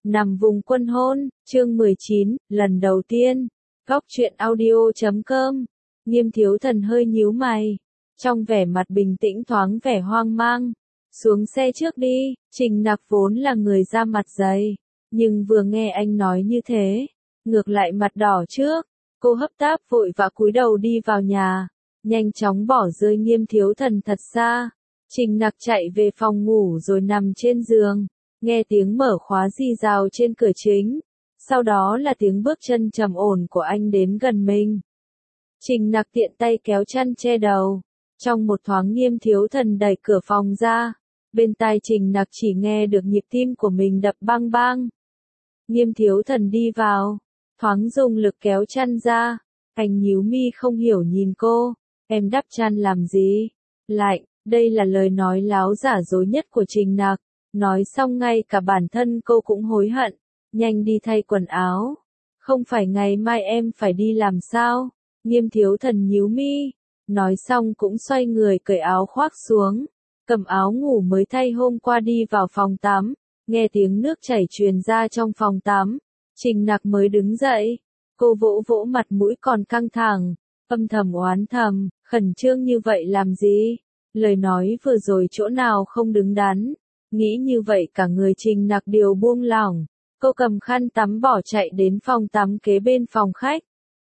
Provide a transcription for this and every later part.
Nằm vùng quân hôn, chương 19, lần đầu tiên. Góc truyện audio.com. Nghiêm Thiếu Thần hơi nhíu mày, trong vẻ mặt bình tĩnh thoáng vẻ hoang mang. Xuống xe trước đi, Trình Nặc vốn là người da mặt dày, nhưng vừa nghe anh nói như thế, ngược lại mặt đỏ trước. Cô hấp táp vội vã cúi đầu đi vào nhà, nhanh chóng bỏ rơi Nghiêm Thiếu Thần thật xa. Trình Nặc chạy về phòng ngủ rồi nằm trên giường, nghe tiếng mở khóa rì rào trên cửa chính, sau đó là tiếng bước chân trầm ổn của anh đến gần mình. Trình Nặc tiện tay kéo chăn che đầu, trong một thoáng Nghiêm Thiếu Thần đẩy cửa phòng ra, bên tai Trình Nặc chỉ nghe được nhịp tim của mình đập bang bang. Nghiêm Thiếu Thần đi vào, thoáng dùng lực kéo chăn ra, anh nhíu mi không hiểu nhìn cô, em đắp chăn làm gì? Lạnh. Đây là lời nói láo giả dối nhất của Trình Nặc, nói xong ngay cả bản thân cô cũng hối hận, nhanh đi thay quần áo. Không phải ngày mai em phải đi làm sao? Nghiêm Thiếu Thần nhíu mi, nói xong cũng xoay người cởi áo khoác xuống, cầm áo ngủ mới thay hôm qua đi vào phòng tắm, nghe tiếng nước chảy truyền ra trong phòng tắm, Trình Nặc mới đứng dậy, cô vỗ vỗ mặt mũi còn căng thẳng, âm thầm oán thầm, khẩn trương như vậy làm gì? Lời nói vừa rồi chỗ nào không đứng đắn, nghĩ như vậy cả người Trình Nặc đều buông lỏng, cô cầm khăn tắm bỏ chạy đến phòng tắm kế bên phòng khách.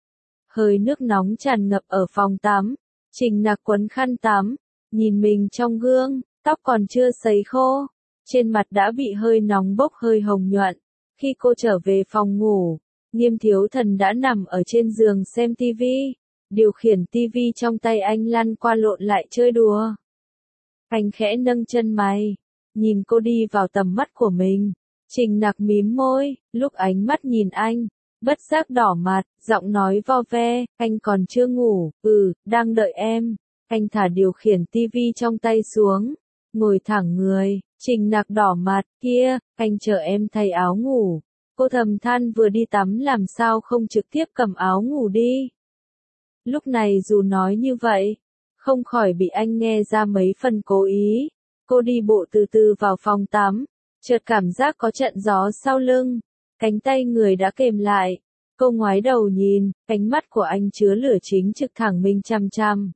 Hơi nước nóng tràn ngập ở phòng tắm, Trình Nặc quấn khăn tắm, nhìn mình trong gương, tóc còn chưa sấy khô, trên mặt đã bị hơi nóng bốc hơi hồng nhuận. Khi cô trở về phòng ngủ, Nghiêm Thiếu Thần đã nằm ở trên giường xem tivi. Điều khiển tivi trong tay anh lăn qua lộn lại chơi đùa. Anh khẽ nâng chân mày, nhìn cô đi vào tầm mắt của mình. Trình Nặc mím môi, lúc ánh mắt nhìn anh, bất giác đỏ mặt, giọng nói vo ve, anh còn chưa ngủ, đang đợi em. Anh thả điều khiển tivi trong tay xuống, ngồi thẳng người, Trình Nặc đỏ mặt, kia, anh chờ em thay áo ngủ. Cô thầm than vừa đi tắm làm sao không trực tiếp cầm áo ngủ đi. Lúc này dù nói như vậy, không khỏi bị anh nghe ra mấy phần cố ý. Cô đi bộ từ từ vào phòng tắm, chợt cảm giác có trận gió sau lưng, cánh tay người đã kềm lại. Cô ngoái đầu nhìn, ánh mắt của anh chứa lửa chính trực thẳng mình chằm chằm.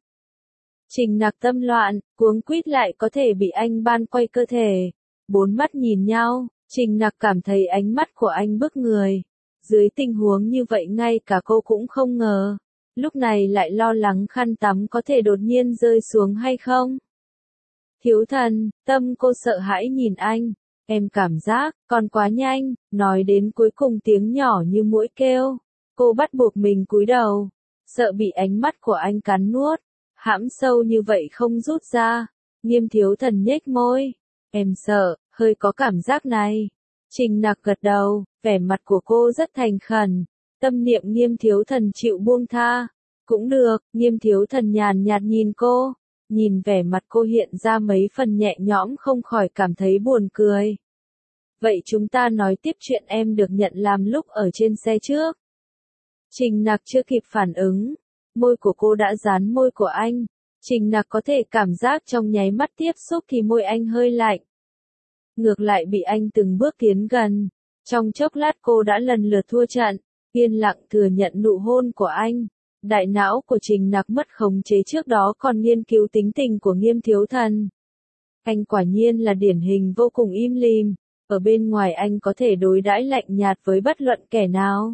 Trình Nặc tâm loạn, cuống quýt lại có thể bị anh ban quay cơ thể. Bốn mắt nhìn nhau, Trình Nặc cảm thấy ánh mắt của anh bức người. Dưới tình huống như vậy ngay cả cô cũng không ngờ. Lúc này lại lo lắng khăn tắm có thể đột nhiên rơi xuống hay không. Thiếu Thần, tâm cô sợ hãi nhìn anh, em cảm giác, còn quá nhanh, nói đến cuối cùng tiếng nhỏ như muỗi kêu. Cô bắt buộc mình cúi đầu, sợ bị ánh mắt của anh cắn nuốt, hãm sâu như vậy không rút ra. Nghiêm Thiếu Thần nhếch môi, em sợ, hơi có cảm giác này. Trình Nặc gật đầu, vẻ mặt của cô rất thành khẩn. Tâm niệm Nghiêm Thiếu Thần chịu buông tha. Cũng được, Nghiêm Thiếu Thần nhàn nhạt nhìn cô. Nhìn vẻ mặt cô hiện ra mấy phần nhẹ nhõm không khỏi cảm thấy buồn cười. Vậy chúng ta nói tiếp chuyện em được nhận làm lúc ở trên xe trước. Trình Nặc chưa kịp phản ứng. Môi của cô đã dán môi của anh. Trình Nặc có thể cảm giác trong nháy mắt tiếp xúc thì môi anh hơi lạnh. Ngược lại bị anh từng bước tiến gần. Trong chốc lát cô đã lần lượt thua trận. Yên lặng thừa nhận nụ hôn của anh. Đại não của Trình Nặc mất khống chế trước đó còn nghiên cứu tính tình của Nghiêm Thiếu Thần. Anh quả nhiên là điển hình vô cùng im lìm. Ở bên ngoài anh có thể đối đãi lạnh nhạt với bất luận kẻ nào.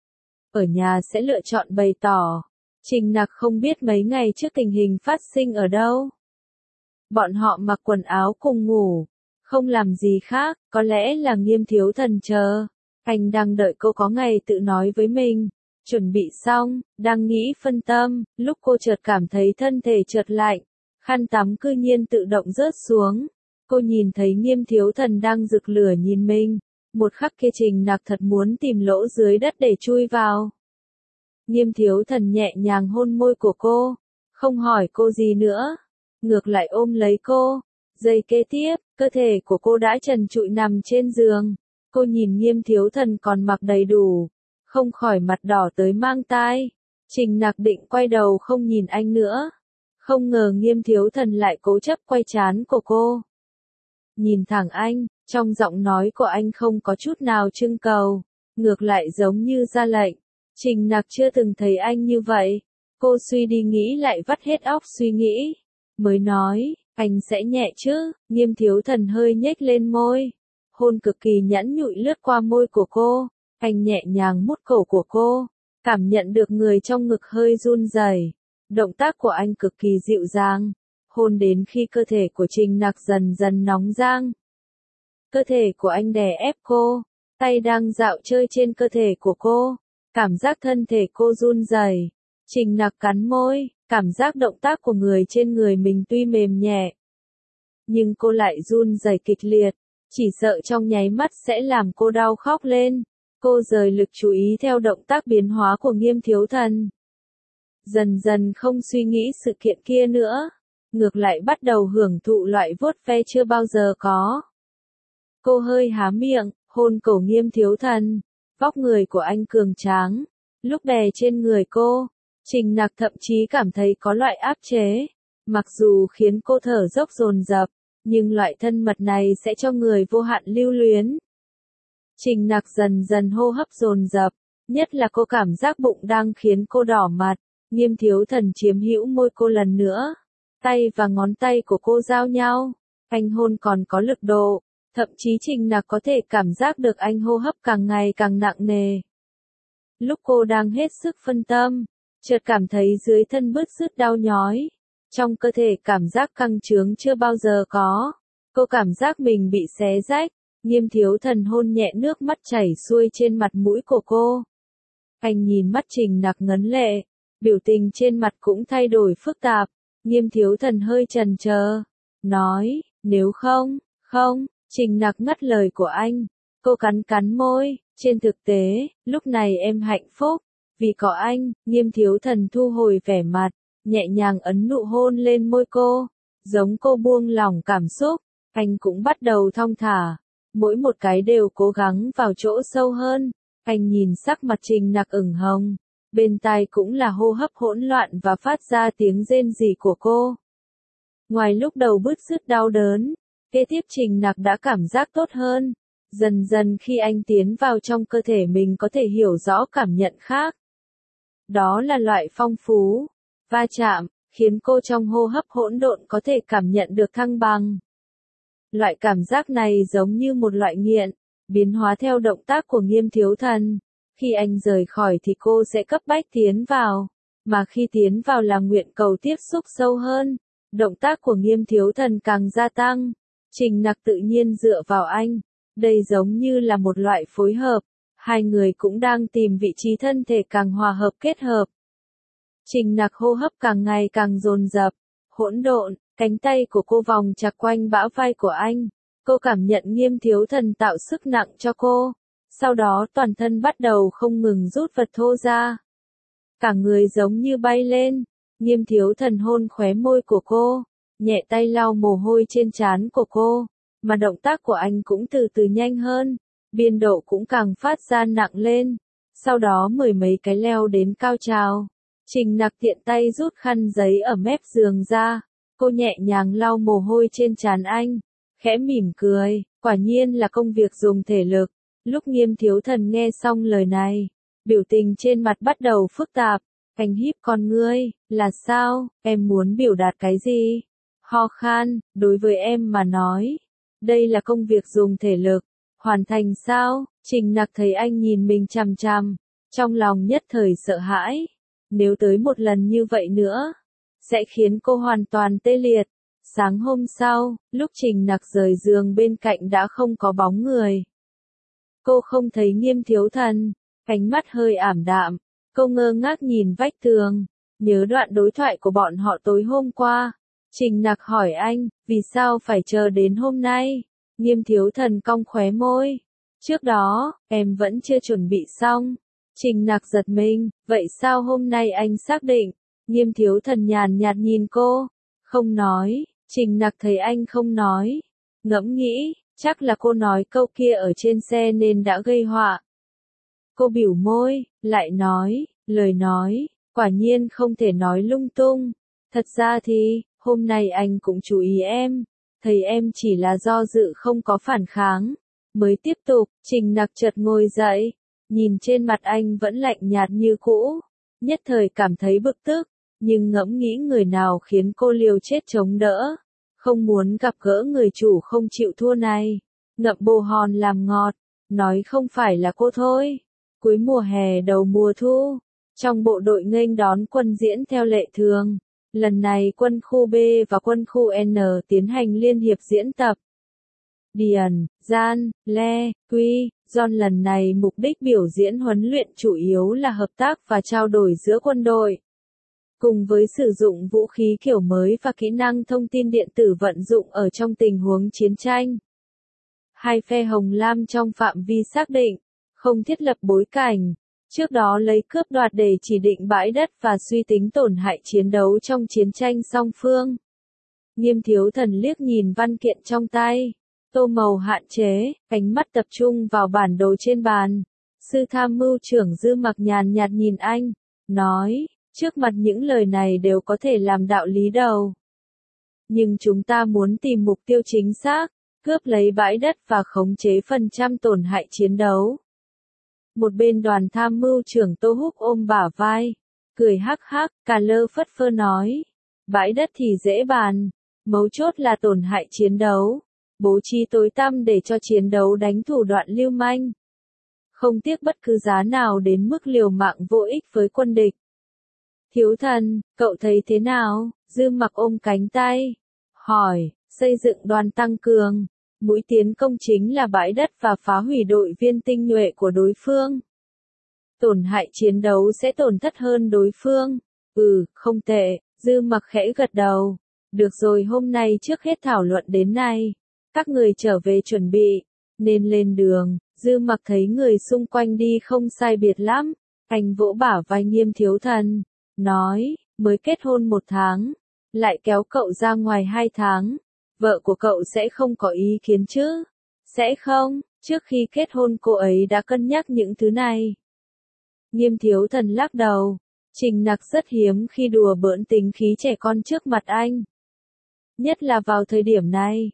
Ở nhà sẽ lựa chọn bày tỏ. Trình Nặc không biết mấy ngày trước tình hình phát sinh ở đâu. Bọn họ mặc quần áo cùng ngủ. Không làm gì khác, có lẽ là Nghiêm Thiếu Thần chờ. Anh đang đợi cô có ngày tự nói với mình. Chuẩn bị xong, đang nghĩ phân tâm, lúc cô chợt cảm thấy thân thể chợt lạnh. Khăn tắm cư nhiên tự động rớt xuống. Cô nhìn thấy Nghiêm Thiếu Thần đang rực lửa nhìn mình. Một khắc kia Trình Nặc thật muốn tìm lỗ dưới đất để chui vào. Nghiêm Thiếu Thần nhẹ nhàng hôn môi của cô. Không hỏi cô gì nữa. Ngược lại ôm lấy cô. Giây kế tiếp, cơ thể của cô đã trần trụi nằm trên giường. Cô nhìn Nghiêm Thiếu Thần còn mặc đầy đủ. Không khỏi mặt đỏ tới mang tai. Trình Nặc định quay đầu không nhìn anh nữa. Không ngờ Nghiêm Thiếu Thần lại cố chấp quay trán của cô. Nhìn thẳng anh, Trong giọng nói của anh không có chút nào trưng cầu, ngược lại giống như ra lệnh. Trình Nặc chưa từng thấy anh như vậy. Cô suy đi nghĩ lại vắt hết óc suy nghĩ. Mới nói, anh sẽ nhẹ chứ, Nghiêm Thiếu Thần hơi nhếch lên môi. Hôn cực kỳ nhẫn nhụi lướt qua môi của cô. Anh nhẹ nhàng mút cổ của cô, cảm nhận được người trong ngực hơi run rẩy. Động tác của anh cực kỳ dịu dàng, hôn đến khi cơ thể của Trình Nặc dần dần nóng rang. Cơ thể của anh đè ép cô, tay đang dạo chơi trên cơ thể của cô, cảm giác thân thể cô run rẩy. Trình Nặc cắn môi, cảm giác động tác của người trên người mình tuy mềm nhẹ, nhưng cô lại run rẩy kịch liệt, chỉ sợ trong nháy mắt sẽ làm cô đau khóc lên. Cô rời lực chú ý theo động tác biến hóa của Nghiêm Thiếu Thần. Dần dần không suy nghĩ sự kiện kia nữa, ngược lại bắt đầu hưởng thụ loại vuốt ve chưa bao giờ có. Cô hơi há miệng, hôn cổ Nghiêm Thiếu Thần. Vóc người của anh cường tráng, lúc đè trên người cô, Trình Nặc thậm chí cảm thấy có loại áp chế. Mặc dù khiến cô thở dốc dồn dập, nhưng loại thân mật này sẽ cho người vô hạn lưu luyến. Trình Nặc dần dần hô hấp dồn dập, nhất là cô cảm giác bụng đang khiến cô đỏ mặt. Nghiêm Thiếu Thần chiếm hữu môi cô lần nữa, tay và ngón tay của cô giao nhau, anh hôn còn có lực độ, thậm chí Trình Nặc có thể cảm giác được anh hô hấp càng ngày càng nặng nề. Lúc cô đang hết sức phân tâm, chợt cảm thấy dưới thân bứt rứt đau nhói, trong cơ thể cảm giác căng trướng chưa bao giờ có. Cô cảm giác mình bị xé rách. Nghiêm Thiếu Thần hôn nhẹ, nước mắt chảy xuôi trên mặt mũi của cô. Anh nhìn mắt Trình Nặc ngấn lệ, biểu tình trên mặt cũng thay đổi phức tạp. Nghiêm Thiếu Thần hơi chần chờ, nói, nếu không, Trình Nặc ngắt lời của anh. Cô cắn cắn môi, trên thực tế, lúc này em hạnh phúc, vì có anh. Nghiêm Thiếu Thần thu hồi vẻ mặt, nhẹ nhàng ấn nụ hôn lên môi cô, giống cô buông lỏng cảm xúc, anh cũng bắt đầu thong thả. Mỗi một cái đều cố gắng vào chỗ sâu hơn. Anh nhìn sắc mặt Trình Nặc ửng hồng, bên tai cũng là hô hấp hỗn loạn và phát ra tiếng rên rỉ của cô. Ngoài lúc đầu bứt rứt đau đớn, kế tiếp Trình Nặc đã cảm giác tốt hơn. Dần dần khi anh tiến vào trong cơ thể mình có thể hiểu rõ cảm nhận khác. Đó là loại phong phú, va chạm, khiến cô trong hô hấp hỗn độn có thể cảm nhận được thăng bằng. Loại cảm giác này giống như một loại nghiện, biến hóa theo động tác của Nghiêm Thiếu Thần. Khi anh rời khỏi thì cô sẽ cấp bách tiến vào, mà khi tiến vào là nguyện cầu tiếp xúc sâu hơn. Động tác của Nghiêm Thiếu Thần càng gia tăng, Trình Nặc tự nhiên dựa vào anh. Đây giống như là một loại phối hợp, hai người cũng đang tìm vị trí thân thể càng hòa hợp kết hợp. Trình Nặc hô hấp càng ngày càng dồn dập, hỗn độn. Cánh tay của cô vòng chặt quanh bả vai của anh. Cô cảm nhận Nghiêm Thiếu Thần tạo sức nặng cho cô. Sau đó toàn thân bắt đầu không ngừng rút vật thô ra. Cả người giống như bay lên. Nghiêm Thiếu Thần hôn khóe môi của cô, nhẹ tay lau mồ hôi trên trán của cô. Mà động tác của anh cũng từ từ nhanh hơn. Biên độ cũng càng phát ra nặng lên. Sau đó mười mấy cái leo đến cao trào. Trình Nặc tiện tay rút khăn giấy ở mép giường ra. Cô nhẹ nhàng lau mồ hôi trên trán anh, khẽ mỉm cười, quả nhiên là công việc dùng thể lực. Lúc Nghiêm Thiếu Thần nghe xong lời này, biểu tình trên mặt bắt đầu phức tạp, anh híp con ngươi, là sao, em muốn biểu đạt cái gì? Ho khan, đối với em mà nói, đây là công việc dùng thể lực, hoàn thành sao? Trình Nặc thấy anh nhìn mình chằm chằm, trong lòng nhất thời sợ hãi, nếu tới một lần như vậy nữa, sẽ khiến cô hoàn toàn tê liệt. Sáng hôm sau, lúc Trình Nặc rời giường bên cạnh đã không có bóng người. Cô không thấy Nghiêm Thiếu Thần, ánh mắt hơi ảm đạm, cô ngơ ngác nhìn vách tường, nhớ đoạn đối thoại của bọn họ tối hôm qua. Trình Nặc hỏi anh, vì sao phải chờ đến hôm nay? Nghiêm Thiếu Thần cong khóe môi. Trước đó, em vẫn chưa chuẩn bị xong. Trình Nặc giật mình, vậy sao hôm nay anh xác định? Nghiêm Thiếu Thần nhàn nhạt nhìn cô, không nói. Trình Nặc thấy anh không nói, ngẫm nghĩ, chắc là cô nói câu kia ở trên xe nên đã gây họa. Cô bĩu môi, lại nói, lời nói, quả nhiên không thể nói lung tung. Thật ra thì, hôm nay anh cũng chú ý em, thấy em chỉ là do dự không có phản kháng, mới tiếp tục. Trình Nặc chợt ngồi dậy, nhìn trên mặt anh vẫn lạnh nhạt như cũ, nhất thời cảm thấy bực tức, nhưng ngẫm nghĩ người nào khiến cô liều chết chống đỡ, không muốn gặp gỡ người chủ không chịu thua này, ngậm bồ hòn làm ngọt, nói không phải là cô thôi. Cuối mùa hè đầu mùa thu, trong bộ đội nghênh đón quân diễn theo lệ thường, lần này quân khu B và quân khu N tiến hành liên hiệp diễn tập. Điền, Gian, Le, Quy, John lần này mục đích biểu diễn huấn luyện chủ yếu là hợp tác và trao đổi giữa quân đội. Cùng với sử dụng vũ khí kiểu mới và kỹ năng thông tin điện tử vận dụng ở trong tình huống chiến tranh. Hai phe hồng lam trong phạm vi xác định, không thiết lập bối cảnh, trước đó lấy cướp đoạt để chỉ định bãi đất và suy tính tổn hại chiến đấu trong chiến tranh song phương. Nghiêm Thiếu Thần liếc nhìn văn kiện trong tay, tô màu hạn chế, ánh mắt tập trung vào bản đồ trên bàn. Sư tham mưu trưởng Dư Mặc nhàn nhạt nhìn anh, nói, trước mặt những lời này đều có thể làm đạo lý đầu. Nhưng chúng ta muốn tìm mục tiêu chính xác, cướp lấy bãi đất và khống chế phần trăm tổn hại chiến đấu. Một bên đoàn tham mưu trưởng Tô Húc ôm bả vai, cười hắc hắc, cà lơ phất phơ nói, bãi đất thì dễ bàn, mấu chốt là tổn hại chiến đấu, bố trí tối tăm để cho chiến đấu đánh thủ đoạn lưu manh. Không tiếc bất cứ giá nào đến mức liều mạng vô ích với quân địch. Thiếu Thần, cậu thấy thế nào? Dư Mặc ôm cánh tay, hỏi, xây dựng đoàn tăng cường, mũi tiến công chính là bãi đất và phá hủy đội viên tinh nhuệ của đối phương. Tổn hại chiến đấu sẽ tổn thất hơn đối phương. Không tệ, Dư Mặc khẽ gật đầu. Được rồi, hôm nay trước hết thảo luận đến nay. Các người trở về chuẩn bị, nên lên đường. Dư Mặc thấy người xung quanh đi không sai biệt lắm. Anh vỗ bả vai Nghiêm Thiếu Thần, nói, mới kết hôn 1 tháng, lại kéo cậu ra ngoài 2 tháng. Vợ của cậu sẽ không có ý kiến chứ? Sẽ không, trước khi kết hôn cô ấy đã cân nhắc những thứ này. Nghiêm Thiếu Thần lắc đầu, Trình Nặc rất hiếm khi đùa bỡn tính khí trẻ con trước mặt anh. Nhất là vào thời điểm này.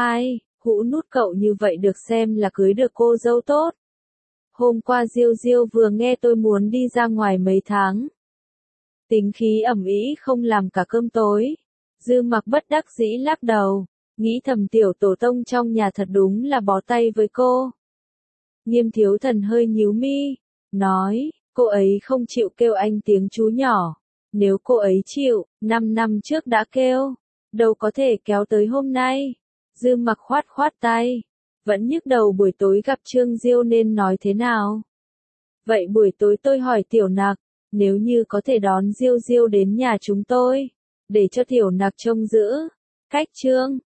Hũ nút cậu như vậy được xem là cưới được cô dâu tốt. Hôm qua Diêu Diêu vừa nghe tôi muốn đi ra ngoài mấy tháng. Tính khí ầm ĩ không làm cả cơm tối. Dư Mặc bất đắc dĩ lắc đầu, nghĩ thầm tiểu tổ tông trong nhà thật đúng là bó tay với cô. Nghiêm Thiếu Thần hơi nhíu mi, nói, cô ấy không chịu kêu anh tiếng chú nhỏ. Nếu cô ấy chịu, 5 năm trước đã kêu, đâu có thể kéo tới hôm nay. Dư Mặc khoát khoát tay, vẫn nhức đầu buổi tối gặp Trương Diêu nên nói thế nào. Vậy buổi tối tôi hỏi Tiểu Nặc, nếu như có thể đón Diêu Diêu đến nhà chúng tôi, để cho Tiểu Nặc trông giữ. Cách Trương